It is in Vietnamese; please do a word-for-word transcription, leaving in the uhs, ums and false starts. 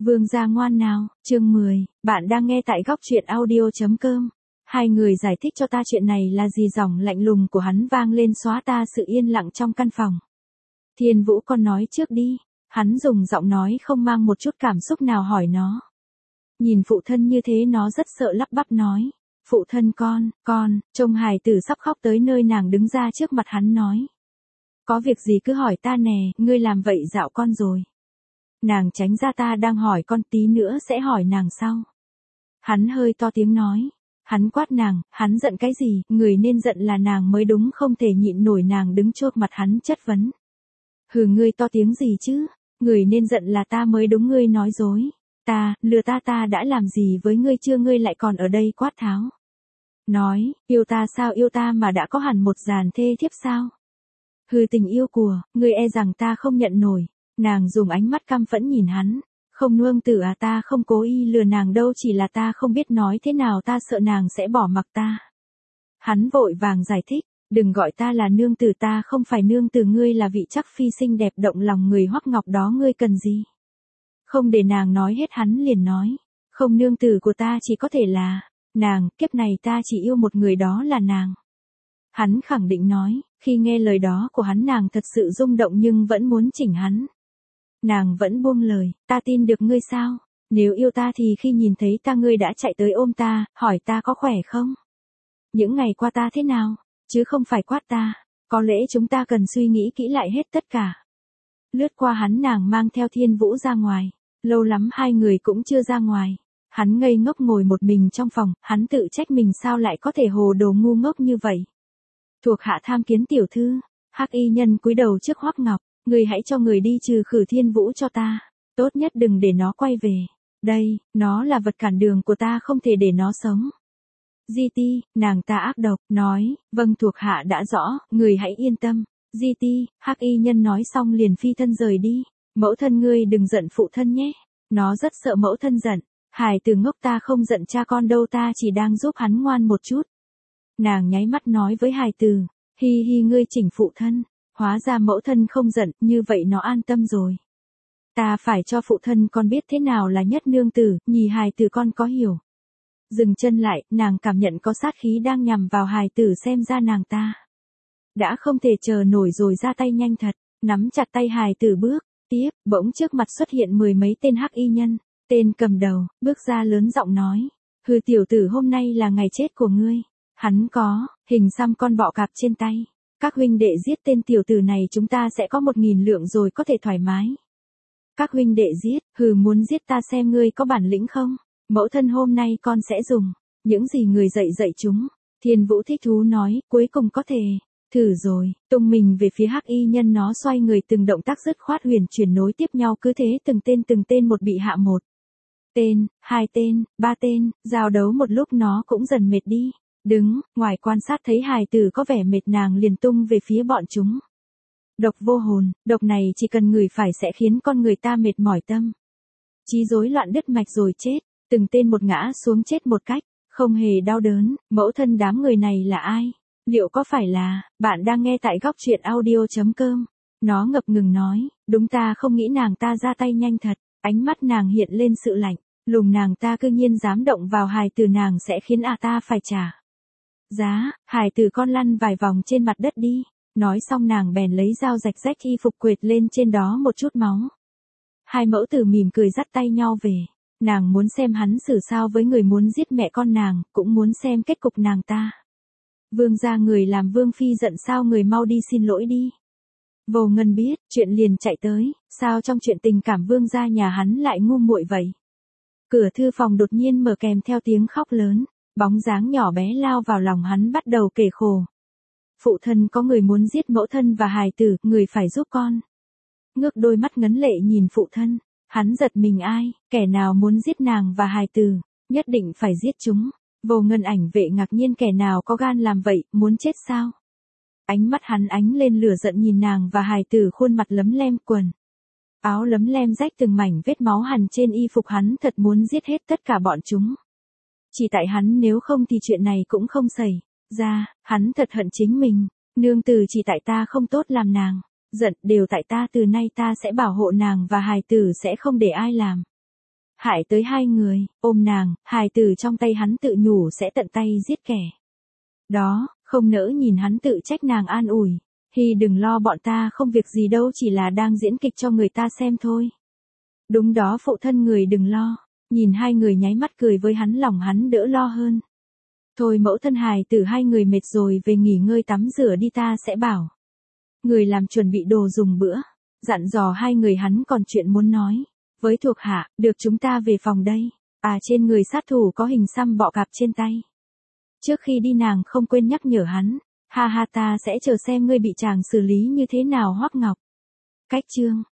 Vương gia ngoan nào, chương mười, bạn đang nghe tại góc truyện audio.com. Hai người giải thích cho ta chuyện này là gì, giọng lạnh lùng của hắn vang lên xóa ta sự yên lặng trong căn phòng. Thiên Vũ, con nói trước đi. Hắn dùng giọng nói không mang một chút cảm xúc nào hỏi nó. Nhìn phụ thân như thế nó rất sợ, lắp bắp nói. Phụ thân con, con, trông hài tử sắp khóc tới nơi, nàng đứng ra trước mặt hắn nói. Có việc gì cứ hỏi ta nè, ngươi làm vậy dạo con rồi. Nàng tránh ra, ta đang hỏi con, tí nữa sẽ hỏi nàng sau. Hắn hơi to tiếng nói. Hắn quát nàng, hắn giận cái gì, người nên giận là nàng mới đúng, không thể nhịn nổi. Nàng đứng chốt mặt hắn chất vấn. Hừ, ngươi to tiếng gì chứ, người nên giận là ta mới đúng, ngươi nói dối. Ta, lừa ta, ta đã làm gì với ngươi chưa, ngươi lại còn ở đây quát tháo. Nói, yêu ta sao, yêu ta mà đã có hẳn một dàn thê thiếp sao. Hừ, tình yêu của, ngươi e rằng ta không nhận nổi. Nàng dùng ánh mắt căm phẫn nhìn hắn. Không nương tử à, ta không cố ý lừa nàng đâu, chỉ là ta không biết nói thế nào, ta sợ nàng sẽ bỏ mặc ta. Hắn vội vàng giải thích, đừng gọi ta là nương tử, ta không phải nương tử, ngươi là vị chắc phi xinh đẹp động lòng người Hoắc Ngọc đó, ngươi cần gì? Không để nàng nói hết hắn liền nói, không, nương tử của ta chỉ có thể là nàng, kiếp này ta chỉ yêu một người, đó là nàng. Hắn khẳng định nói, khi nghe lời đó của hắn nàng thật sự rung động nhưng vẫn muốn chỉnh hắn. Nàng vẫn buông lời, ta tin được ngươi sao? Nếu yêu ta thì khi nhìn thấy ta ngươi đã chạy tới ôm ta, hỏi ta có khỏe không? Những ngày qua ta thế nào? Chứ không phải quát ta. Có lẽ chúng ta cần suy nghĩ kỹ lại hết tất cả. Lướt qua hắn, nàng mang theo Thiên Vũ ra ngoài. Lâu lắm hai người cũng chưa ra ngoài. Hắn ngây ngốc ngồi một mình trong phòng, hắn tự trách mình sao lại có thể hồ đồ ngu ngốc như vậy. Thuộc hạ tham kiến tiểu thư. Hắc y nhân cúi đầu trước Hoắc Ngọc. Người hãy cho người đi trừ khử Thiên Vũ cho ta. Tốt nhất đừng để nó quay về. Đây, nó là vật cản đường của ta, không thể để nó sống. Di Ti, nàng ta ác độc, nói, vâng thuộc hạ đã rõ, người hãy yên tâm. Di Ti, hắc y nhân nói xong liền phi thân rời đi. Mẫu thân ngươi đừng giận phụ thân nhé. Nó rất sợ mẫu thân giận. Hài tử ngốc, ta không giận cha con đâu, ta chỉ đang giúp hắn ngoan một chút. Nàng nháy mắt nói với hài tử, hi hi, ngươi chỉnh phụ thân. Hóa ra mẫu thân không giận, như vậy nó an tâm rồi. Ta phải cho phụ thân con biết thế nào là nhất nương tử, nhì hài tử con có hiểu. Dừng chân lại, nàng cảm nhận có sát khí đang nhằm vào hài tử, xem ra nàng ta đã không thể chờ nổi rồi, ra tay nhanh thật, nắm chặt tay hài tử bước tiếp, bỗng trước mặt xuất hiện mười mấy tên hắc y nhân. Tên cầm đầu, bước ra lớn giọng nói, hừ tiểu tử, hôm nay là ngày chết của ngươi. Hắn có hình xăm con bọ cạp trên tay. Các huynh đệ giết tên tiểu tử này, chúng ta sẽ có một nghìn lượng rồi, có thể thoải mái. Các huynh đệ giết, hừ, muốn giết ta xem ngươi có bản lĩnh không? Mẫu thân hôm nay con sẽ dùng những gì người dạy dạy chúng. Thiên Vũ thích thú nói, cuối cùng có thể thử rồi, tung mình về phía hắc y nhân, nó xoay người, từng động tác dứt khoát huyền chuyển nối tiếp nhau, cứ thế từng tên từng tên một bị hạ, một tên, hai tên, ba tên, giao đấu một lúc nó cũng dần mệt đi. Đứng ngoài quan sát thấy hài tử có vẻ mệt, nàng liền tung về phía bọn chúng. Độc vô hồn, độc này chỉ cần ngửi phải sẽ khiến con người ta mệt mỏi tâm trí, rối loạn đứt mạch rồi chết. Từng tên một ngã xuống chết một cách không hề đau đớn. Mẫu thân đám người này là ai? Liệu có phải là... Bạn đang nghe tại góc truyện audio.com. Nó ngập ngừng nói, đúng, ta không nghĩ nàng ta ra tay nhanh thật. Ánh mắt nàng hiện lên sự lạnh lùng, nàng ta cư nhiên dám động vào hài tử, nàng sẽ khiến à ta phải trả giá. Hài tử con lăn vài vòng trên mặt đất đi. Nói xong nàng bèn lấy dao rạch rách y phục, quệt lên trên đó một chút máu. Hai mẫu tử mỉm cười dắt tay nhau về. Nàng muốn xem hắn xử sao với người muốn giết mẹ con nàng, cũng muốn xem kết cục nàng ta. Vương gia, người làm vương phi giận sao, người mau đi xin lỗi đi. Vô Ngân biết chuyện liền chạy tới, sao trong chuyện tình cảm vương gia nhà hắn lại ngu muội vậy? Cửa thư phòng đột nhiên mở kèm theo tiếng khóc lớn. Bóng dáng nhỏ bé lao vào lòng hắn, bắt đầu kể khổ. Phụ thân, có người muốn giết mẫu thân và hài tử, người phải giúp con. Ngước đôi mắt ngấn lệ nhìn phụ thân. Hắn giật mình, ai, kẻ nào muốn giết nàng và hài tử, nhất định phải giết chúng. Vô Ngân ảnh vệ ngạc nhiên, kẻ nào có gan làm vậy, muốn chết sao? Ánh mắt hắn ánh lên lửa giận nhìn nàng và hài tử, khuôn mặt lấm lem, quần áo lấm lem rách, từng mảnh vết máu hằn trên y phục, hắn thật muốn giết hết tất cả bọn chúng. Chỉ tại hắn, nếu không thì chuyện này cũng không xảy ra. Hắn thật hận chính mình. Nương tử, chỉ tại ta không tốt làm nàng giận, đều tại ta, từ nay ta sẽ bảo hộ nàng và hài tử, sẽ không để ai làm hại tới hai người, ôm nàng, hài tử trong tay hắn tự nhủ sẽ tận tay giết kẻ. Đó, không nỡ nhìn hắn tự trách nàng an ủi. Hi đừng lo, bọn ta không việc gì đâu, chỉ là đang diễn kịch cho người ta xem thôi. Đúng đó phụ thân người đừng lo. Nhìn hai người nháy mắt cười với hắn, lòng hắn đỡ lo hơn. Thôi mẫu thân hài tử hai người mệt rồi, về nghỉ ngơi tắm rửa đi, ta sẽ bảo người làm chuẩn bị đồ dùng bữa. Dặn dò hai người hắn còn chuyện muốn nói với thuộc hạ, được chúng ta về phòng đây. À, trên người sát thủ có hình xăm bọ cạp trên tay. Trước khi đi nàng không quên nhắc nhở hắn, ha ha, ta sẽ chờ xem ngươi bị chàng xử lý như thế nào Hoắc Ngọc. Cách chương